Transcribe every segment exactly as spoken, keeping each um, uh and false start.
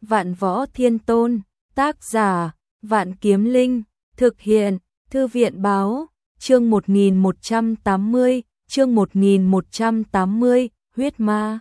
Vạn Võ Thiên Tôn, tác giả, Vạn Kiếm Linh, thực hiện, Thư viện báo, chương một nghìn một trăm tám mươi, chương một nghìn một trăm tám mươi, huyết ma.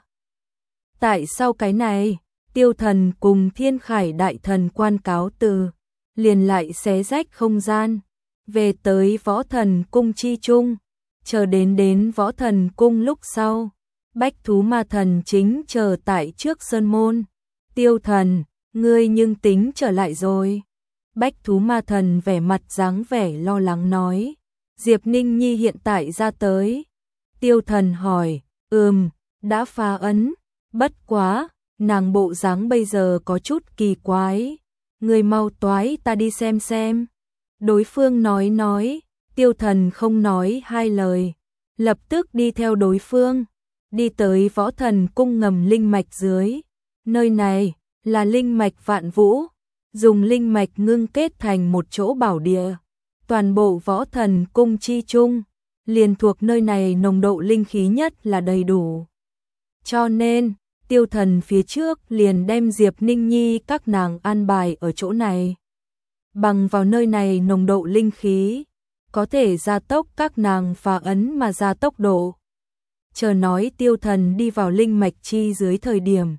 Tại sao cái này, Tiêu Thần cùng Thiên Khải Đại Thần quan cáo từ, liền lại xé rách không gian, về tới Võ Thần Cung chi trung, chờ đến đến Võ Thần Cung lúc sau, Bách Thú Ma Thần chính chờ tại trước sơn môn. Tiêu Thần, ngươi nhưng tính trở lại rồi. Bách Thú Ma Thần vẻ mặt dáng vẻ lo lắng nói. Diệp Ninh Nhi hiện tại ra tới. Tiêu Thần hỏi, ừm, đã phá ấn, bất quá, nàng bộ dáng bây giờ có chút kỳ quái. Ngươi mau toái ta đi xem xem. Đối phương nói nói, Tiêu Thần không nói hai lời, lập tức đi theo đối phương, đi tới Võ Thần Cung ngầm linh mạch dưới. Nơi này là linh mạch Vạn Vũ, dùng linh mạch ngưng kết thành một chỗ bảo địa. Toàn bộ Võ Thần Cung chi chung, liền thuộc nơi này nồng độ linh khí nhất là đầy đủ. Cho nên, Tiêu Thần phía trước liền đem Diệp Ninh Nhi các nàng an bài ở chỗ này. Bằng vào nơi này nồng độ linh khí, có thể gia tốc các nàng phá ấn mà ra tốc độ. Chờ nói Tiêu Thần đi vào linh mạch chi dưới thời điểm,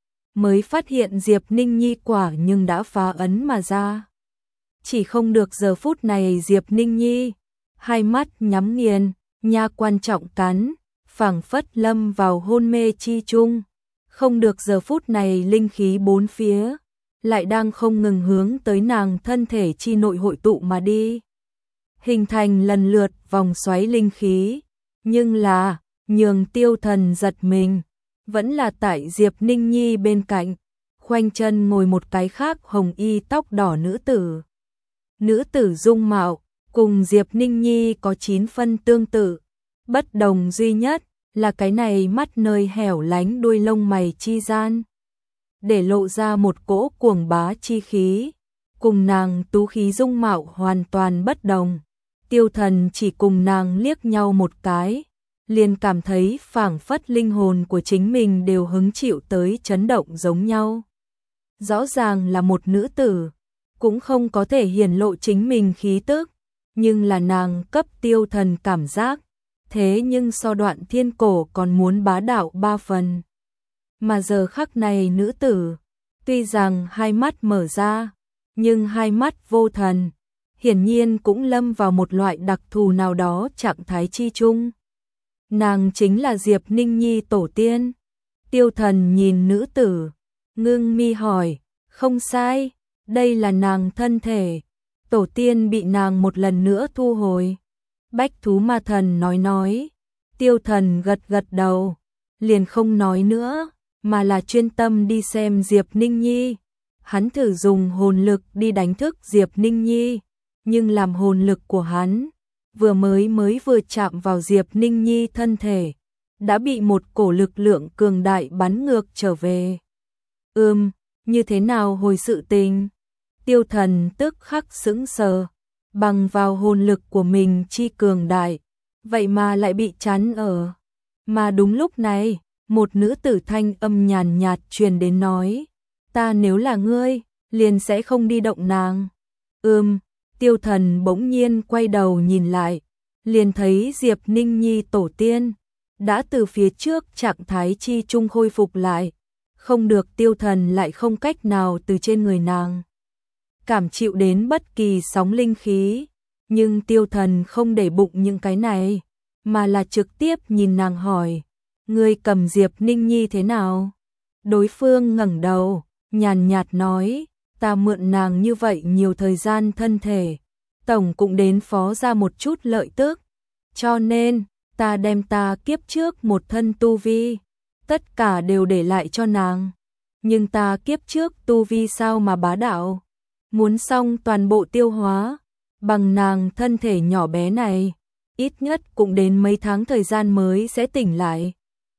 mới phát hiện Diệp Ninh Nhi quả nhưng đã phá ấn mà ra. Chỉ không được giờ phút này Diệp Ninh Nhi, hai mắt nhắm nghiền, nha quan trọng cắn, phảng phất lâm vào hôn mê chi chung. Không được giờ phút này linh khí bốn phía, lại đang không ngừng hướng tới nàng thân thể chi nội hội tụ mà đi. Hình thành lần lượt vòng xoáy linh khí, nhưng là, nhường Tiêu Thần giật mình, vẫn là tại Diệp Ninh Nhi bên cạnh, khoanh chân ngồi một cái khác hồng y tóc đỏ nữ tử. Nữ tử dung mạo, cùng Diệp Ninh Nhi có chín phân tương tự, bất đồng duy nhất là cái này mắt nơi hẻo lánh đuôi lông mày chi gian, để lộ ra một cỗ cuồng bá chi khí, cùng nàng tú khí dung mạo hoàn toàn bất đồng. Tiêu Thần chỉ cùng nàng liếc nhau một cái, liền cảm thấy phảng phất linh hồn của chính mình đều hứng chịu tới chấn động giống nhau. Rõ ràng là một nữ tử, cũng không có thể hiển lộ chính mình khí tức, nhưng là nàng cấp Tiêu Thần cảm giác, thế nhưng so Đoạn Thiên Cổ còn muốn bá đạo ba phần. Mà giờ khắc này nữ tử, tuy rằng hai mắt mở ra, nhưng hai mắt vô thần, hiển nhiên cũng lâm vào một loại đặc thù nào đó trạng thái chi chung. Nàng chính là Diệp Ninh Nhi tổ tiên. Tiêu Thần nhìn nữ tử, ngưng mi hỏi, không sai, đây là nàng thân thể, tổ tiên bị nàng một lần nữa thu hồi. Bách Thú Ma Thần nói nói, Tiêu Thần gật gật đầu, liền không nói nữa, mà là chuyên tâm đi xem Diệp Ninh Nhi. Hắn thử dùng hồn lực đi đánh thức Diệp Ninh Nhi, nhưng làm hồn lực của hắn vừa mới mới vừa chạm vào Diệp Ninh Nhi thân thể, đã bị một cổ lực lượng cường đại bắn ngược trở về. Ừm, như thế nào hồi sự tình? Tiêu Thần tức khắc sững sờ, bằng vào hồn lực của mình chi cường đại, vậy mà lại bị chắn ở. Mà đúng lúc này, một nữ tử thanh âm nhàn nhạt truyền đến nói, ta nếu là ngươi, liền sẽ không đi động nàng. Ừm. Tiêu Thần bỗng nhiên quay đầu nhìn lại, liền thấy Diệp Ninh Nhi tổ tiên đã từ phía trước trạng thái chi trung khôi phục lại, không được Tiêu Thần lại không cách nào từ trên người nàng cảm chịu đến bất kỳ sóng linh khí, nhưng Tiêu Thần không để bụng những cái này, mà là trực tiếp nhìn nàng hỏi, ngươi cầm Diệp Ninh Nhi thế nào? Đối phương ngẩng đầu, nhàn nhạt nói, ta mượn nàng như vậy nhiều thời gian thân thể, tổng cũng đến phó ra một chút lợi tức, cho nên, ta đem ta kiếp trước một thân tu vi, tất cả đều để lại cho nàng. Nhưng ta kiếp trước tu vi sao mà bá đạo, muốn xong toàn bộ tiêu hóa, bằng nàng thân thể nhỏ bé này, ít nhất cũng đến mấy tháng thời gian mới sẽ tỉnh lại.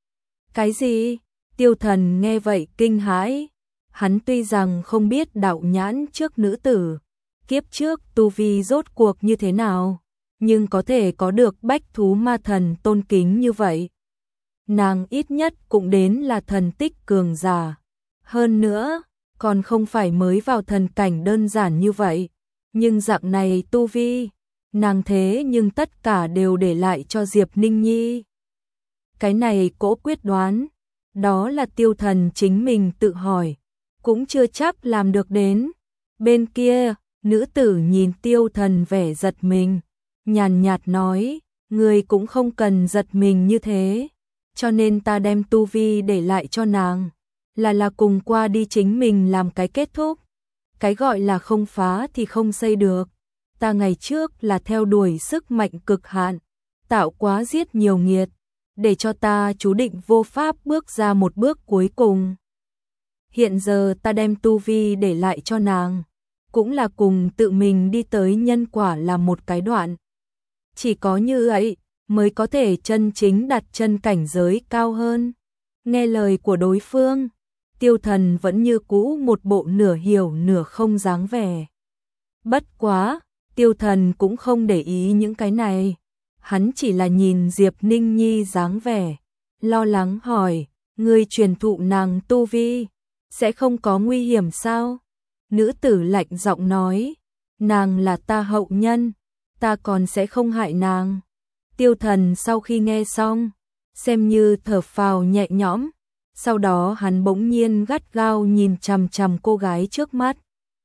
Cái gì? Tiêu Thần nghe vậy kinh hãi. Hắn tuy rằng không biết đạo nhãn trước nữ tử, kiếp trước tu vi rốt cuộc như thế nào, nhưng có thể có được Bách Thú Ma Thần tôn kính như vậy. Nàng ít nhất cũng đến là thần tích cường giả. Hơn nữa, còn không phải mới vào thần cảnh đơn giản như vậy, nhưng dạng này tu vi, nàng thế nhưng tất cả đều để lại cho Diệp Ninh Nhi. Cái này Cố quyết đoán, đó là Tiêu Thần chính mình tự hỏi, cũng chưa chắc làm được đến. Bên kia, nữ tử nhìn Tiêu Thần vẻ giật mình, nhàn nhạt nói, người cũng không cần giật mình như thế, cho nên ta đem tu vi để lại cho nàng, là là cùng qua đi chính mình làm cái kết thúc. Cái gọi là không phá thì không xây được, ta ngày trước là theo đuổi sức mạnh cực hạn, tạo quá giết nhiều nghiệt, để cho ta chú định vô pháp bước ra một bước cuối cùng. Hiện giờ ta đem tu vi để lại cho nàng, cũng là cùng tự mình đi tới nhân quả là một cái đoạn. Chỉ có như vậy mới có thể chân chính đặt chân cảnh giới cao hơn. Nghe lời của đối phương, Tiêu Thần vẫn như cũ một bộ nửa hiểu nửa không dáng vẻ. Bất quá, Tiêu Thần cũng không để ý những cái này. Hắn chỉ là nhìn Diệp Ninh Nhi dáng vẻ, lo lắng hỏi, ngươi truyền thụ nàng tu vi, sẽ không có nguy hiểm sao? Nữ tử lạnh giọng nói, nàng là ta hậu nhân, ta còn sẽ không hại nàng. Tiêu Thần sau khi nghe xong, xem như thở phào nhẹ nhõm, sau đó hắn bỗng nhiên gắt gao nhìn chằm chằm cô gái trước mắt.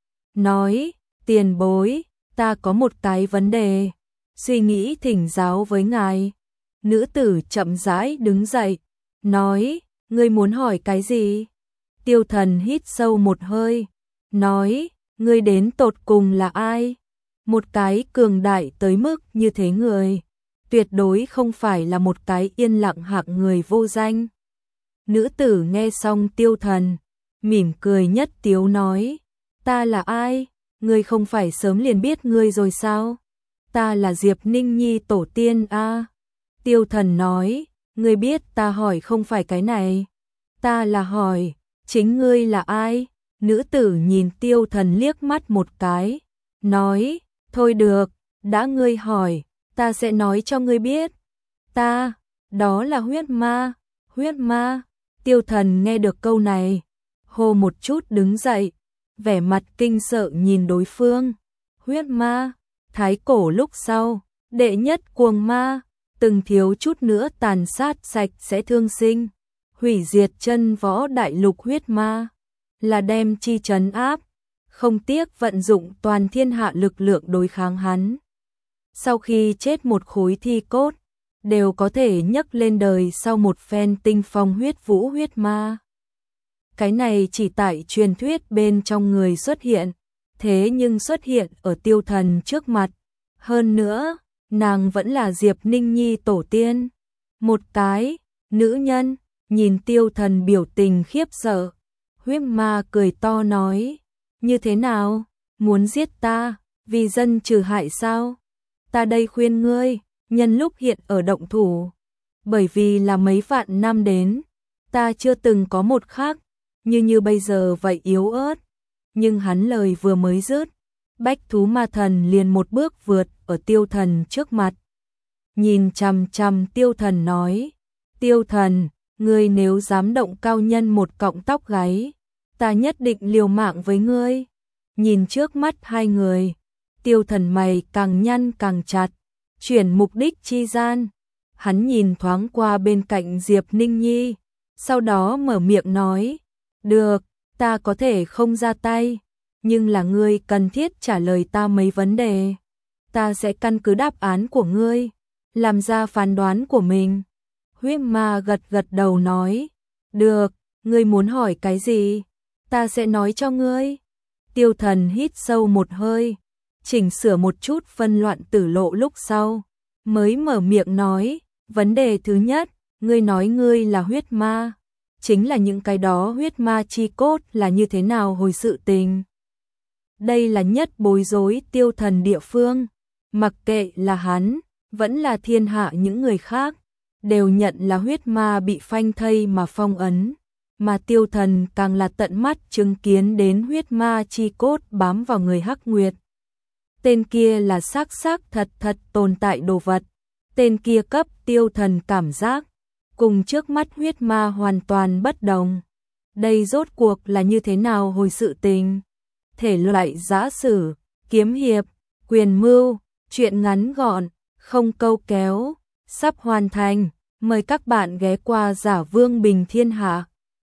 Nói, tiền bối, ta có một cái vấn đề, suy nghĩ thỉnh giáo với ngài. Nữ tử chậm rãi đứng dậy, nói, ngươi muốn hỏi cái gì? Tiêu Thần hít sâu một hơi, nói, ngươi đến tột cùng là ai? Một cái cường đại tới mức như thế người, tuyệt đối không phải là một cái yên lặng hạng người vô danh. Nữ tử nghe xong Tiêu Thần, mỉm cười nhất tiếu nói, ta là ai? Ngươi không phải sớm liền biết ngươi rồi sao? Ta là Diệp Ninh Nhi tổ tiên a. Tiêu Thần nói, ngươi biết ta hỏi không phải cái này. Ta là hỏi, chính ngươi là ai? Nữ tử nhìn Tiêu Thần liếc mắt một cái, nói, thôi được, đã ngươi hỏi, ta sẽ nói cho ngươi biết. Ta, đó là huyết ma, huyết ma. Tiêu Thần nghe được câu này, hô một chút đứng dậy, vẻ mặt kinh sợ nhìn đối phương. Huyết ma, thái cổ lúc sau, đệ nhất cuồng ma, từng thiếu chút nữa tàn sát sạch sẽ thương sinh, hủy diệt chân võ đại lục huyết ma, là đem chi trấn áp, không tiếc vận dụng toàn thiên hạ lực lượng đối kháng hắn. Sau khi chết một khối thi cốt, đều có thể nhấc lên đời sau một phen tinh phong huyết vũ huyết ma. Cái này chỉ tại truyền thuyết bên trong người xuất hiện, thế nhưng xuất hiện ở Tiêu Thần trước mặt. Hơn nữa, nàng vẫn là Diệp Ninh Nhi tổ tiên. Một cái, nữ nhân, nhìn Tiêu Thần biểu tình khiếp sợ. Huyết ma cười to nói, như thế nào, muốn giết ta, vì dân trừ hại sao? Ta đây khuyên ngươi, nhân lúc hiện ở động thủ, bởi vì là mấy vạn năm đến, ta chưa từng có một khắc, như như bây giờ vậy yếu ớt. Nhưng hắn lời vừa mới dứt, bách thú ma thần liền một bước vượt ở Tiêu Thần trước mặt. Nhìn chằm chằm Tiêu Thần nói, Tiêu Thần, ngươi nếu dám động cao nhân một cọng tóc gáy, ta nhất định liều mạng với ngươi. Nhìn trước mắt hai người, Tiêu Thần mày càng nhăn càng chặt, chuyển mục đích chi gian. Hắn nhìn thoáng qua bên cạnh Diệp Ninh Nhi, sau đó mở miệng nói, được, ta có thể không ra tay, nhưng là ngươi cần thiết trả lời ta mấy vấn đề. Ta sẽ căn cứ đáp án của ngươi, làm ra phán đoán của mình. Huyết ma gật gật đầu nói, được, ngươi muốn hỏi cái gì, ta sẽ nói cho ngươi. Tiêu Thần hít sâu một hơi, chỉnh sửa một chút phân loạn tử lộ lúc sau, mới mở miệng nói, vấn đề thứ nhất, ngươi nói ngươi là huyết ma, chính là những cái đó huyết ma chi cốt là như thế nào hồi sự tình. Đây là nhất bối rối Tiêu Thần địa phương, mặc kệ là hắn, vẫn là thiên hạ những người khác, đều nhận là huyết ma bị phanh thây mà phong ấn, mà Tiêu Thần càng là tận mắt chứng kiến đến huyết ma chi cốt bám vào người Hắc Nguyệt. Tên kia là xác xác thật thật tồn tại đồ vật, tên kia cấp Tiêu Thần cảm giác, cùng trước mắt huyết ma hoàn toàn bất đồng. Đây rốt cuộc là như thế nào hồi sự tình? Thể loại giã sử, kiếm hiệp, quyền mưu, truyện ngắn gọn, không câu kéo, sắp hoàn thành. Mời các bạn ghé qua Giả Vương Bình Thiên Hạ.